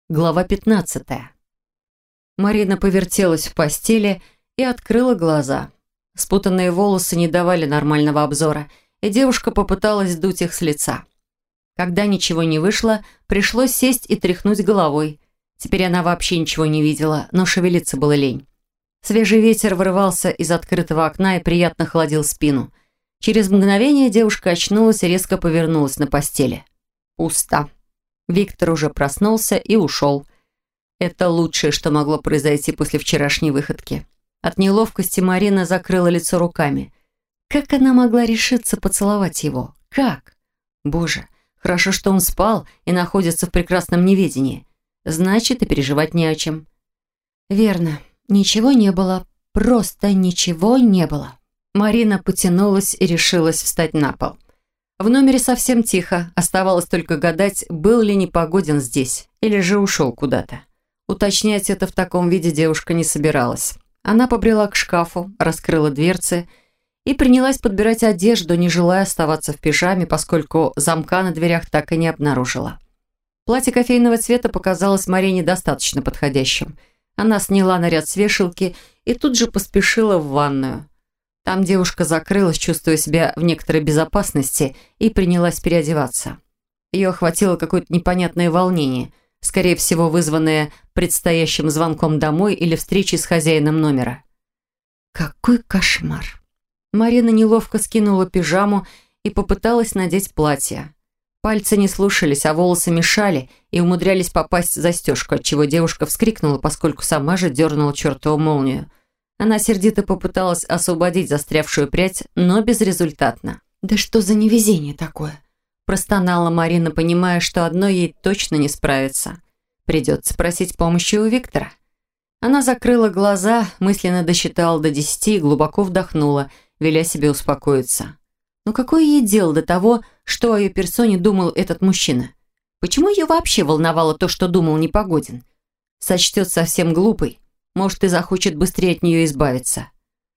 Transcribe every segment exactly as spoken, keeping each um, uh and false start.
Глава пятнадцатая. Марина повертелась в постели и открыла глаза. Спутанные волосы не давали нормального обзора, и девушка попыталась сдуть их с лица. Когда ничего не вышло, пришлось сесть и тряхнуть головой. Теперь она вообще ничего не видела, но шевелиться было лень. Свежий ветер вырывался из открытого окна и приятно холодил спину. Через мгновение девушка очнулась и резко повернулась на постели. Пусто. Виктор уже проснулся и ушел. Это лучшее, что могло произойти после вчерашней выходки. От неловкости Марина закрыла лицо руками. Как она могла решиться поцеловать его? Как? Боже, хорошо, что он спал и находится в прекрасном неведении. Значит, и переживать не о чем. Верно, ничего не было. Просто ничего не было. Марина потянулась и решилась встать на пол. В номере совсем тихо, оставалось только гадать, был ли Непогодин здесь, или же ушел куда-то. Уточнять это в таком виде девушка не собиралась. Она побрела к шкафу, раскрыла дверцы и принялась подбирать одежду, не желая оставаться в пижаме, поскольку замка на дверях так и не обнаружила. Платье кофейного цвета показалось Марине достаточно подходящим. Она сняла наряд с вешалки и тут же поспешила в ванную. Там девушка закрылась, чувствуя себя в некоторой безопасности, и принялась переодеваться. Ее охватило какое-то непонятное волнение, скорее всего вызванное предстоящим звонком домой или встречей с хозяином номера. Какой кошмар! Марина неловко скинула пижаму и попыталась надеть платье. Пальцы не слушались, а волосы мешали и умудрялись попасть в застежку, отчего девушка вскрикнула, поскольку сама же дернула чертову молнию. Она сердито попыталась освободить застрявшую прядь, но безрезультатно. «Да что за невезение такое?» Простонала Марина, понимая, что одной ей точно не справится. Придется просить помощи у Виктора. Она закрыла глаза, мысленно досчитала до десяти и глубоко вдохнула, веля себе успокоиться. Но какое ей дело до того, что о ее персоне думал этот мужчина? Почему ее вообще волновало то, что думал Непогодин? Сочтет совсем глупой. Может, и захочет быстрее от нее избавиться.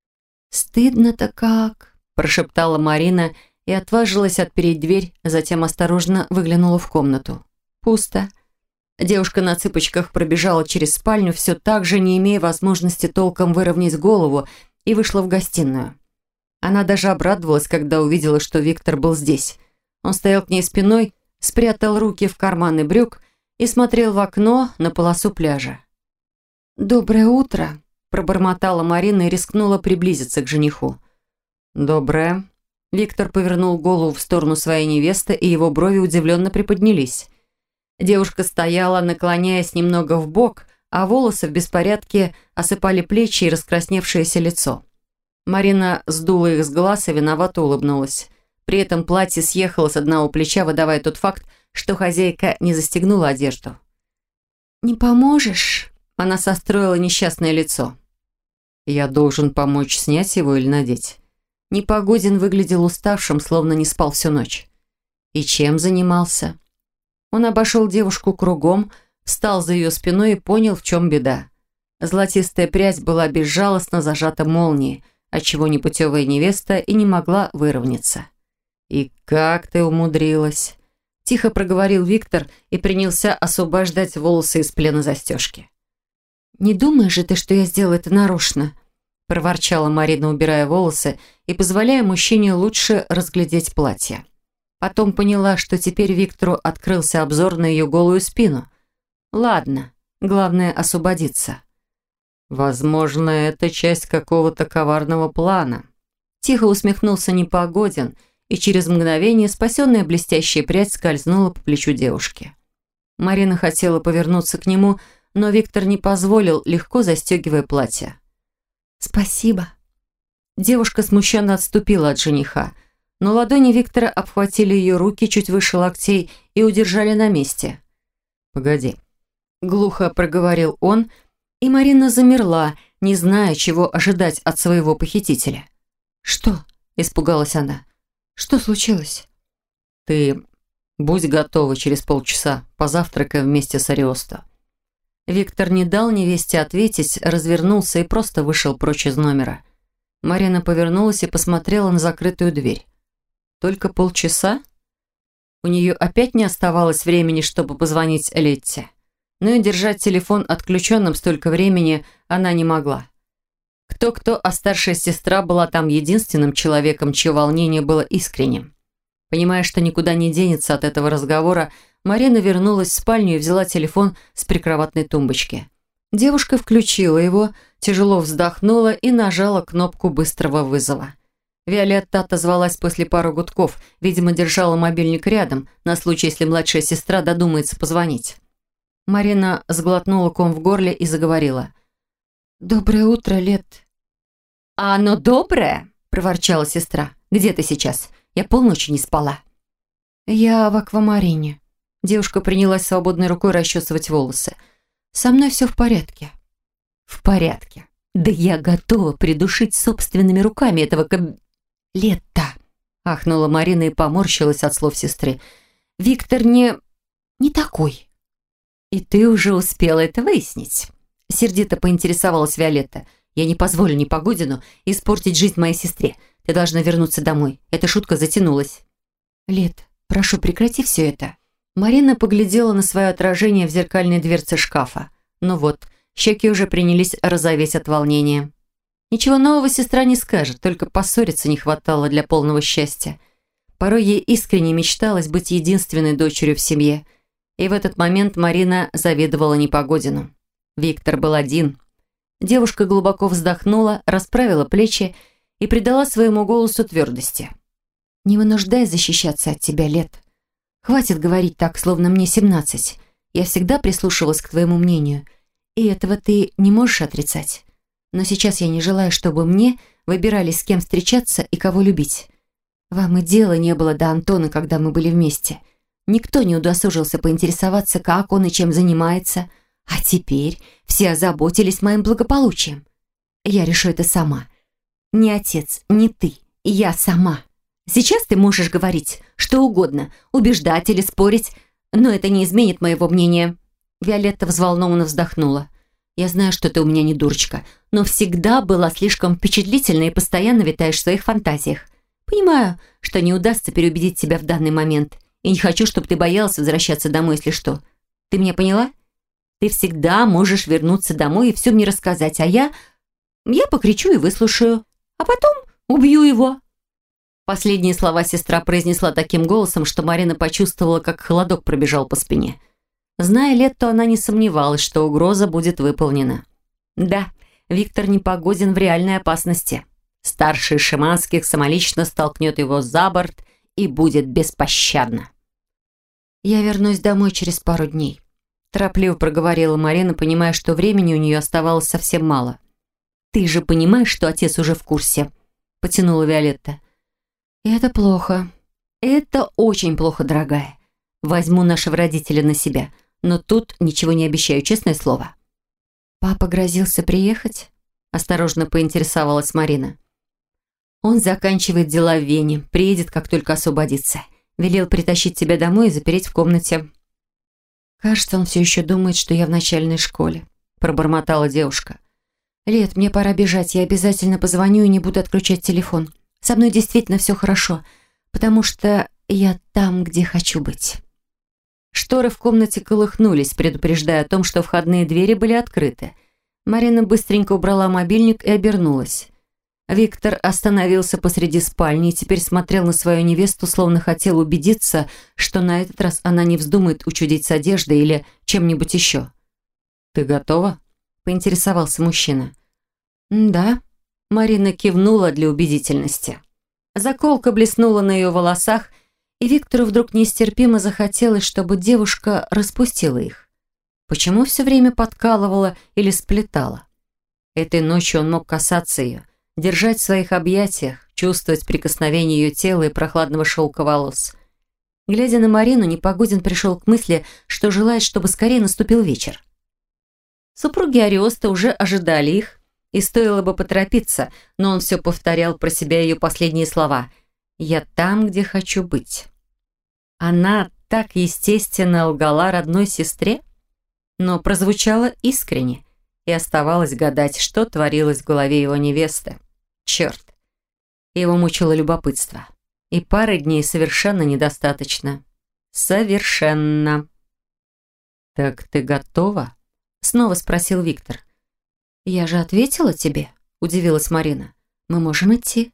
«Стыдно-то как!» – прошептала Марина и отважилась отпереть дверь, затем осторожно выглянула в комнату. Пусто. Девушка на цыпочках пробежала через спальню, все так же не имея возможности толком выровнять голову, и вышла в гостиную. Она даже обрадовалась, когда увидела, что Виктор был здесь. Он стоял к ней спиной, спрятал руки в карманы брюк и смотрел в окно на полосу пляжа. «Доброе утро», – пробормотала Марина и рискнула приблизиться к жениху. «Доброе». Виктор повернул голову в сторону своей невесты, и его брови удивленно приподнялись. Девушка стояла, наклоняясь немного вбок, а волосы в беспорядке осыпали плечи и раскрасневшееся лицо. Марина сдула их с глаз и виновато улыбнулась. При этом платье съехало с одного плеча, выдавая тот факт, что хозяйка не застегнула одежду. «Не поможешь?» Она состроила несчастное лицо. «Я должен помочь снять его или надеть?» Непогодин выглядел уставшим, словно не спал всю ночь. И чем занимался? Он обошел девушку кругом, встал за ее спиной и понял, в чем беда. Золотистая прядь была безжалостно зажата молнией, отчего непутевая невеста и не могла выровняться. «И как ты умудрилась?» Тихо проговорил Виктор и принялся освобождать волосы из плена застежки. «Не думаешь же ты, что я сделала это нарочно?» – проворчала Марина, убирая волосы и позволяя мужчине лучше разглядеть платье. Потом поняла, что теперь Виктору открылся обзор на ее голую спину. «Ладно, главное освободиться». «Возможно, это часть какого-то коварного плана». Тихо усмехнулся Непогодин, и через мгновение спасенная блестящая прядь скользнула по плечу девушки. Марина хотела повернуться к нему, но Виктор не позволил, легко застегивая платье. «Спасибо». Девушка смущенно отступила от жениха, но ладони Виктора обхватили ее руки чуть выше локтей и удержали на месте. «Погоди», — глухо проговорил он, и Марина замерла, не зная, чего ожидать от своего похитителя. «Что?» – испугалась она. «Что случилось?» «Ты будь готова через полчаса, позавтракаем вместе с Ариосто». Виктор не дал невесте ответить, развернулся и просто вышел прочь из номера. Марина повернулась и посмотрела на закрытую дверь. «Только полчаса?» У нее опять не оставалось времени, чтобы позвонить Летте. но и держать телефон отключенным столько времени она не могла. Кто-кто, а старшая сестра была там единственным человеком, чье волнение было искренним. Понимая, что никуда не денется от этого разговора, Марина вернулась в спальню и взяла телефон с прикроватной тумбочки. Девушка включила его, тяжело вздохнула и нажала кнопку быстрого вызова. Виолетта отозвалась после пары гудков, видимо, держала мобильник рядом, на случай, если младшая сестра додумается позвонить. Марина сглотнула ком в горле и заговорила. «Доброе утро, Лет». «А оно доброе?» – проворчала сестра. «Где ты сейчас? Я полночи не спала». «Я в аквамарине». Девушка принялась свободной рукой расчесывать волосы. «Со мной все в порядке». «В порядке. Да я готова придушить собственными руками этого коб... Лето!» – ахнула Марина и поморщилась от слов сестры. «Виктор не... не такой». «И ты уже успела это выяснить?» – сердито поинтересовалась Виолетта. «Я не позволю Непогодину испортить жизнь моей сестре. Ты должна вернуться домой. Эта шутка затянулась». «Лет, прошу, прекрати все это». Марина поглядела на свое отражение в зеркальной дверце шкафа. Ну вот, щеки уже принялись розоветь от волнения. Ничего нового сестра не скажет, только поссориться не хватало для полного счастья. Порой ей искренне мечталось быть единственной дочерью в семье. И в этот момент Марина завидовала Непогодину. Виктор был один. Девушка глубоко вздохнула, расправила плечи и придала своему голосу твердости. «Не вынуждай защищаться от тебя, Лет. Хватит говорить так, словно мне семнадцать. Я всегда прислушивалась к твоему мнению, и этого ты не можешь отрицать. Но сейчас я не желаю, чтобы мне выбирали, с кем встречаться и кого любить. Вам и дела не было до Антона, когда мы были вместе. Никто не удосужился поинтересоваться, как он и чем занимается. А теперь все озаботились моим благополучием. Я решу это сама. Не отец, не ты, я сама. Сейчас ты можешь говорить что угодно, убеждать или спорить, но это не изменит моего мнения». Виолетта взволнованно вздохнула. «Я знаю, что ты у меня не дурочка, но всегда была слишком впечатлительна и постоянно витаешь в своих фантазиях. Понимаю, что не удастся переубедить тебя в данный момент, и не хочу, чтобы ты боялась возвращаться домой, если что. Ты меня поняла? Ты всегда можешь вернуться домой и все мне рассказать, а я... я покричу и выслушаю, а потом убью его». Последние слова сестра произнесла таким голосом, что Марина почувствовала, как холодок пробежал по спине. Зная Летту, она не сомневалась, что угроза будет выполнена. Да, Виктор Непогодин в реальной опасности. Старший Шиманских самолично столкнет его за борт и будет беспощадно. «Я вернусь домой через пару дней», – торопливо проговорила Марина, понимая, что времени у нее оставалось совсем мало. «Ты же понимаешь, что отец уже в курсе?» – потянула Виолетта. «Это плохо. Это очень плохо, дорогая. Возьму нашего родителя на себя, но тут ничего не обещаю, честное слово». «Папа грозился приехать?» – осторожно поинтересовалась Марина. «Он заканчивает дела в Вене, приедет, как только освободится. Велел притащить тебя домой и запереть в комнате». «Кажется, он все еще думает, что я в начальной школе», – пробормотала девушка. «Лет, мне пора бежать, я обязательно позвоню и не буду отключать телефон. Со мной действительно все хорошо, потому что я там, где хочу быть». Шторы в комнате колыхнулись, предупреждая о том, что входные двери были открыты. Марина быстренько убрала мобильник и обернулась. Виктор остановился посреди спальни и теперь смотрел на свою невесту, словно хотел убедиться, что на этот раз она не вздумает учудить с одеждой или чем-нибудь еще. «Ты готова?» – поинтересовался мужчина. «Да». Марина кивнула для убедительности. Заколка блеснула на ее волосах, и Виктору вдруг нестерпимо захотелось, чтобы девушка распустила их. Почему все время подкалывала или сплетала? Этой ночью он мог касаться ее, держать в своих объятиях, чувствовать прикосновение ее тела и прохладного шелка волос. Глядя на Марину, Непогодин пришел к мысли, что желает, чтобы скорее наступил вечер. Супруги Ариоста уже ожидали их, и стоило бы поторопиться, но он все повторял про себя ее последние слова. «Я там, где хочу быть». Она так естественно лгала родной сестре, но прозвучала искренне, и оставалось гадать, что творилось в голове его невесты. Черт! Его мучило любопытство. И пары дней совершенно недостаточно. Совершенно. «Так ты готова?» — снова спросил Виктор. «Я же ответила тебе», — удивилась Марина. «Мы можем идти».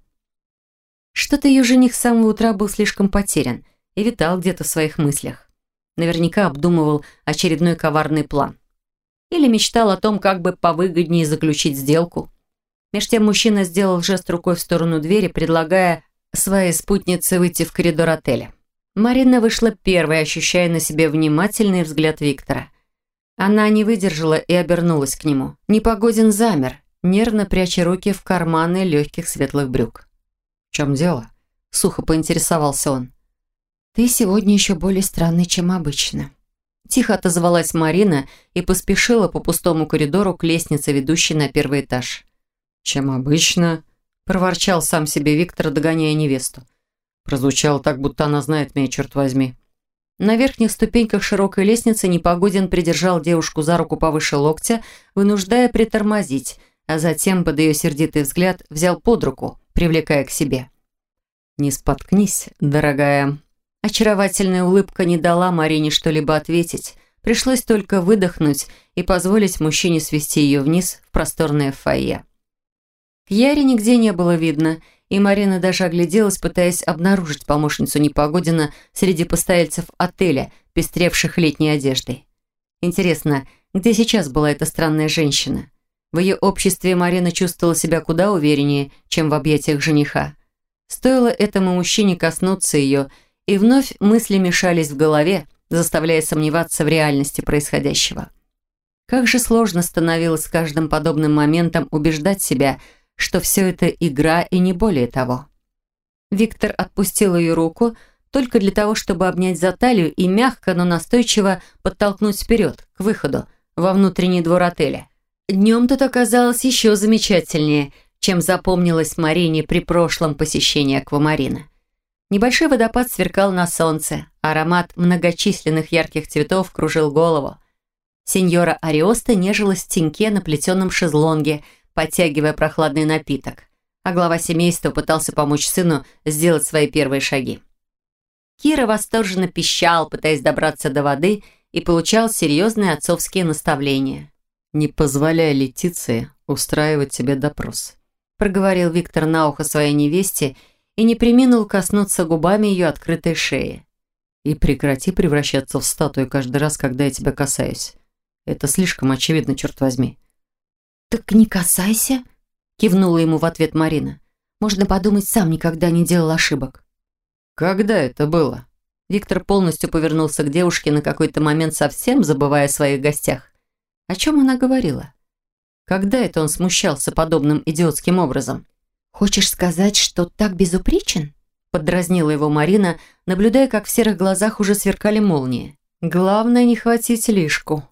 Что-то ее жених с самого утра был слишком потерян и витал где-то в своих мыслях. Наверняка обдумывал очередной коварный план. Или мечтал о том, как бы повыгоднее заключить сделку. Меж тем мужчина сделал жест рукой в сторону двери, предлагая своей спутнице выйти в коридор отеля. Марина вышла первой, ощущая на себе внимательный взгляд Виктора. Она не выдержала и обернулась к нему. Непогодин замер, нервно пряча руки в карманы легких светлых брюк. «В чем дело?» — сухо поинтересовался он. «Ты сегодня еще более странный, чем обычно». Тихо отозвалась Марина и поспешила по пустому коридору к лестнице, ведущей на первый этаж. «Чем обычно?» — проворчал сам себе Виктор, догоняя невесту. Прозвучало так, будто она знает меня, черт возьми. На верхних ступеньках широкой лестницы Непогодин придержал девушку за руку повыше локтя, вынуждая притормозить, а затем, под ее сердитый взгляд, взял под руку, привлекая к себе. «Не споткнись, дорогая». Очаровательная улыбка не дала Марине что-либо ответить. Пришлось только выдохнуть и позволить мужчине свести ее вниз в просторное фойе. Кьяри нигде не было видно, и Марина даже огляделась, пытаясь обнаружить помощницу Непогодина среди постояльцев отеля, пестревших летней одеждой. Интересно, где сейчас была эта странная женщина? В ее обществе Марина чувствовала себя куда увереннее, чем в объятиях жениха. Стоило этому мужчине коснуться ее, и вновь мысли мешались в голове, заставляя сомневаться в реальности происходящего. Как же сложно становилось с каждым подобным моментом убеждать себя, что все это игра и не более того. Виктор отпустил ее руку только для того, чтобы обнять за талию и мягко, но настойчиво подтолкнуть вперед, к выходу, во внутренний двор отеля. Днем тут оказалось еще замечательнее, чем запомнилось Марине при прошлом посещении аквамарина. Небольшой водопад сверкал на солнце, аромат многочисленных ярких цветов кружил голову. Сеньора Ариоста нежилась в теньке на плетеном шезлонге, подтягивая прохладный напиток, а глава семейства пытался помочь сыну сделать свои первые шаги. Кира восторженно пищал, пытаясь добраться до воды, и получал серьезные отцовские наставления. «Не позволяй Летиции устраивать тебе допрос», проговорил Виктор на ухо своей невесте и не преминул коснуться губами ее открытой шеи. «И прекрати превращаться в статую каждый раз, когда я тебя касаюсь. Это слишком очевидно, черт возьми». «Так не касайся», — кивнула ему в ответ Марина. «Можно подумать, сам никогда не делал ошибок». «Когда это было?» Виктор полностью повернулся к девушке, на какой-то момент совсем забывая о своих гостях. О чем она говорила? Когда это он смущался подобным идиотским образом? «Хочешь сказать, что так безупречен?» Поддразнила его Марина, наблюдая, как в серых глазах уже сверкали молнии. «Главное, не хватить лишку».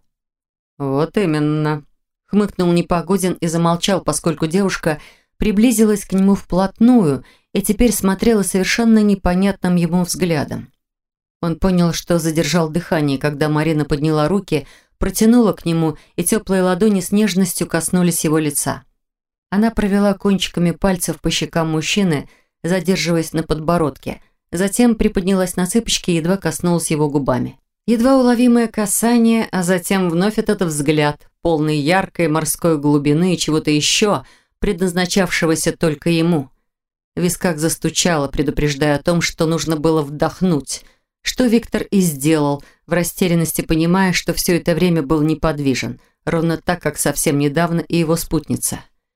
«Вот именно», — хмыкнул Непогодин и замолчал, поскольку девушка приблизилась к нему вплотную и теперь смотрела совершенно непонятным ему взглядом. Он понял, что задержал дыхание, когда Марина подняла руки, протянула к нему, и теплые ладони с нежностью коснулись его лица. Она провела кончиками пальцев по щекам мужчины, задерживаясь на подбородке, затем приподнялась на цыпочки и едва коснулась его губами. Едва уловимое касание, а затем вновь этот взгляд, полный яркой морской глубины и чего-то еще, предназначавшегося только ему. В висках застучало, предупреждая о том, что нужно было вдохнуть, что Виктор и сделал, в растерянности понимая, что все это время был неподвижен, ровно так, как совсем недавно и его спутница.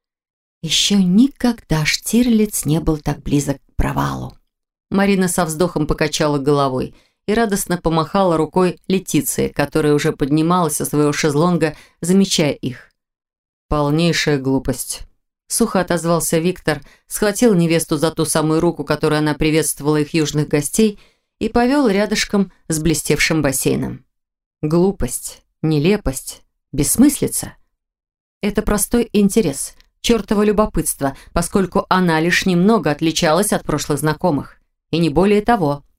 Еще никогда Штирлиц не был так близок к провалу. Марина со вздохом покачала головой и радостно помахала рукой Летиции, которая уже поднималась со своего шезлонга, замечая их. «Полнейшая глупость», — сухо отозвался Виктор, схватил невесту за ту самую руку, которой она приветствовала их южных гостей, и повел рядышком с блестевшим бассейном. Глупость, нелепость, бессмыслица — это простой интерес, чертово любопытство, поскольку она лишь немного отличалась от прошлых знакомых, и не более того —